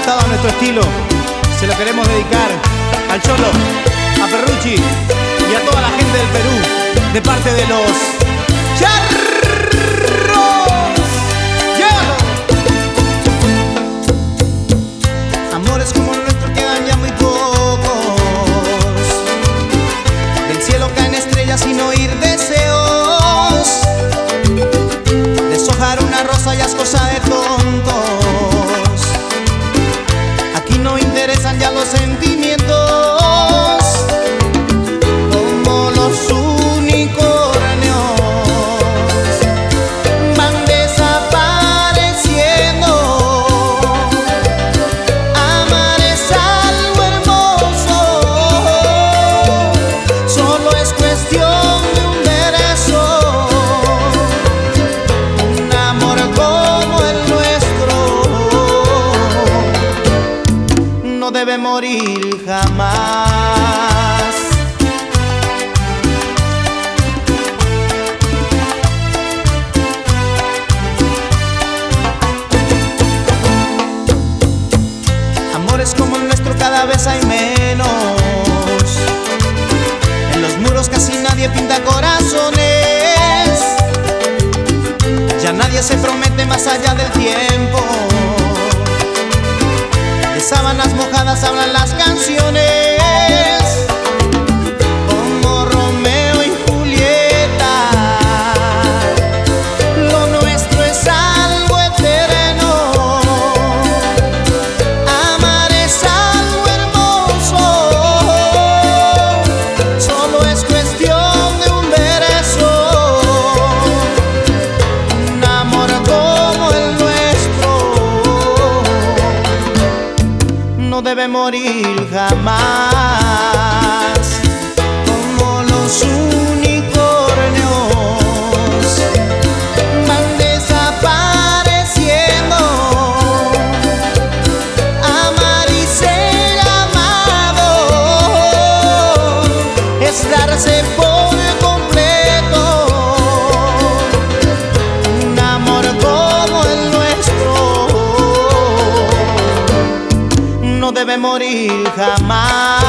gustado nuestro estilo, se lo queremos dedicar al Cholo, a Perrucci y a toda la gente del Perú, de parte de los Charros. ¡Llévalo! Amores como el nuestro quedan ya muy pocos. Del cielo caen estrellas sin oír deseos. Deshojar una rosa ya es cosa de tontos. Aquí no interesan ya los sentimientos. Como los unicornios van desapareciendo. Amar es algo hermoso, solo es cuestión de un beso. Un amor como el nuestro no debe morir jamás. Amores como el nuestro cada vez hay menos. En los muros casi nadie pinta corazones. Ya nadie se promete más allá del tiempo. De sábanas mojadas hablan las canciones. Como Romeo y Julieta, lo nuestro es algo eterno. Amar es algo hermoso, solo es cuestión de un beso. Un amor como el nuestro no debe morir jamás. Como los unicornios van desapareciendo. Amar y ser amado es darse por completo. Un amor como el nuestro no debe morir jamás.